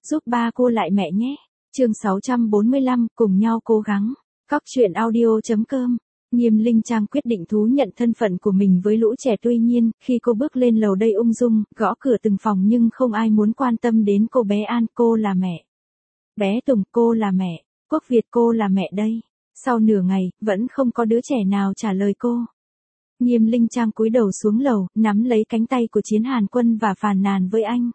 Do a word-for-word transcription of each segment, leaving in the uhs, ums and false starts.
giúp ba cô lại mẹ nhé. Chương sáu trăm bốn mươi lăm, cùng nhau cố gắng. Cóc truyện audio chấm com. Nghiêm Linh Trang quyết định thú nhận thân phận của mình với lũ trẻ, tuy nhiên, khi cô bước lên lầu đây ung dung, gõ cửa từng phòng nhưng không ai muốn quan tâm đến cô bé An, cô là mẹ. Bé Tùng, cô là mẹ. Quốc Việt, cô là mẹ đây. Sau nửa ngày, vẫn không có đứa trẻ nào trả lời cô. Nghiêm Linh Trang cúi đầu xuống lầu, nắm lấy cánh tay của Chiến Hàn Quân và phàn nàn với anh.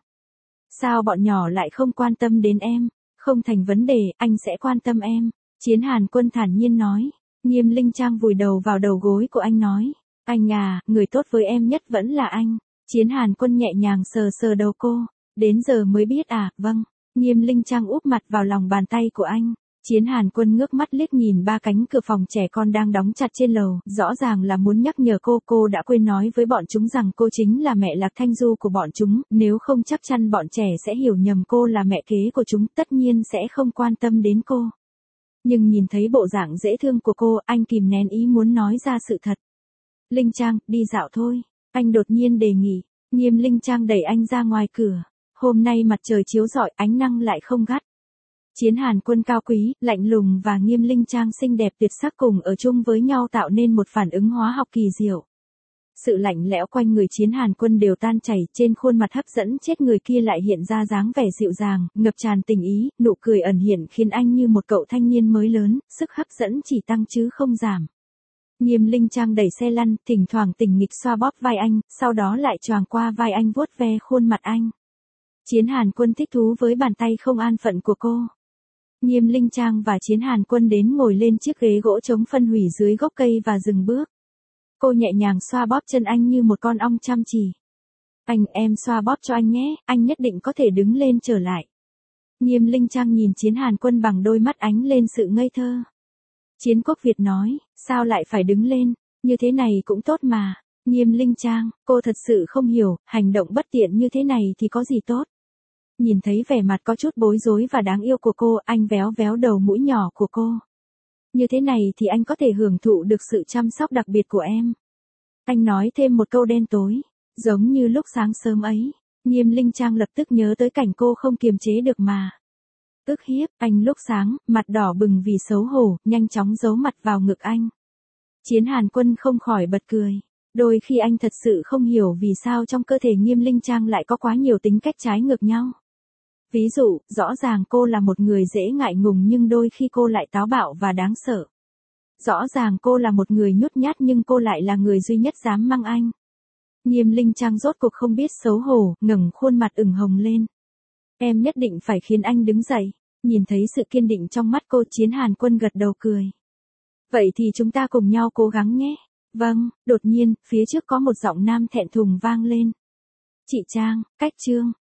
Sao bọn nhỏ lại không quan tâm đến em? Không thành vấn đề, anh sẽ quan tâm em. Chiến Hàn Quân thản nhiên nói. Nghiêm Linh Trang vùi đầu vào đầu gối của anh nói. Anh à, người tốt với em nhất vẫn là anh. Chiến Hàn Quân nhẹ nhàng sờ sờ đầu cô. Đến giờ mới biết à, vâng. Nghiêm Linh Trang úp mặt vào lòng bàn tay của anh. Chiến Hàn Quân ngước mắt liếc nhìn ba cánh cửa phòng trẻ con đang đóng chặt trên lầu, rõ ràng là muốn nhắc nhở cô, cô đã quên nói với bọn chúng rằng cô chính là mẹ Lạc Thanh Du của bọn chúng, nếu không chắc chắn bọn trẻ sẽ hiểu nhầm cô là mẹ kế của chúng, tất nhiên sẽ không quan tâm đến cô. Nhưng nhìn thấy bộ dạng dễ thương của cô, anh kìm nén ý muốn nói ra sự thật. Linh Trang, đi dạo thôi. Anh đột nhiên đề nghị. Nghiêm Linh Trang đẩy anh ra ngoài cửa. Hôm nay mặt trời chiếu rọi, ánh nắng lại không gắt. Chiến Hàn Quân cao quý, lạnh lùng và Nghiêm Linh Trang xinh đẹp tuyệt sắc cùng ở chung với nhau tạo nên một phản ứng hóa học kỳ diệu. Sự lạnh lẽo quanh người Chiến Hàn Quân đều tan chảy, trên khuôn mặt hấp dẫn chết người kia lại hiện ra dáng vẻ dịu dàng, ngập tràn tình ý, nụ cười ẩn hiện khiến anh như một cậu thanh niên mới lớn, sức hấp dẫn chỉ tăng chứ không giảm. Nghiêm Linh Trang đẩy xe lăn, thỉnh thoảng tình nghịch xoa bóp vai anh, sau đó lại choàng qua vai anh vuốt ve khuôn mặt anh. Chiến Hàn Quân thích thú với bàn tay không an phận của cô. Nghiêm Linh Trang và Chiến Hàn Quân đến ngồi lên chiếc ghế gỗ chống phân hủy dưới gốc cây và dừng bước. Cô nhẹ nhàng xoa bóp chân anh như một con ong chăm chỉ. Anh, em xoa bóp cho anh nhé, anh nhất định có thể đứng lên trở lại. Nghiêm Linh Trang nhìn Chiến Hàn Quân bằng đôi mắt ánh lên sự ngây thơ. Chiến Quốc Việt nói, sao lại phải đứng lên, như thế này cũng tốt mà. Nghiêm Linh Trang, cô thật sự không hiểu, hành động bất tiện như thế này thì có gì tốt. Nhìn thấy vẻ mặt có chút bối rối và đáng yêu của cô, anh véo véo đầu mũi nhỏ của cô. Như thế này thì anh có thể hưởng thụ được sự chăm sóc đặc biệt của em. Anh nói thêm một câu đen tối, giống như lúc sáng sớm ấy. Nghiêm Linh Trang lập tức nhớ tới cảnh cô không kiềm chế được mà. Ức hiếp, anh lúc sáng, mặt đỏ bừng vì xấu hổ, nhanh chóng giấu mặt vào ngực anh. Chiến Hàn Quân không khỏi bật cười. Đôi khi anh thật sự không hiểu vì sao trong cơ thể Nghiêm Linh Trang lại có quá nhiều tính cách trái ngược nhau. Ví dụ, rõ ràng cô là một người dễ ngại ngùng nhưng đôi khi cô lại táo bạo và đáng sợ. Rõ ràng cô là một người nhút nhát nhưng cô lại là người duy nhất dám mang anh. Nghiêm Linh Trang rốt cuộc không biết xấu hổ, ngẩng khuôn mặt ửng hồng lên. Em nhất định phải khiến anh đứng dậy. Nhìn thấy sự kiên định trong mắt cô, Chiến Hàn Quân gật đầu cười. Vậy thì chúng ta cùng nhau cố gắng nhé. Vâng, đột nhiên, phía trước có một giọng nam thẹn thùng vang lên. Chị Trang, cách Trương.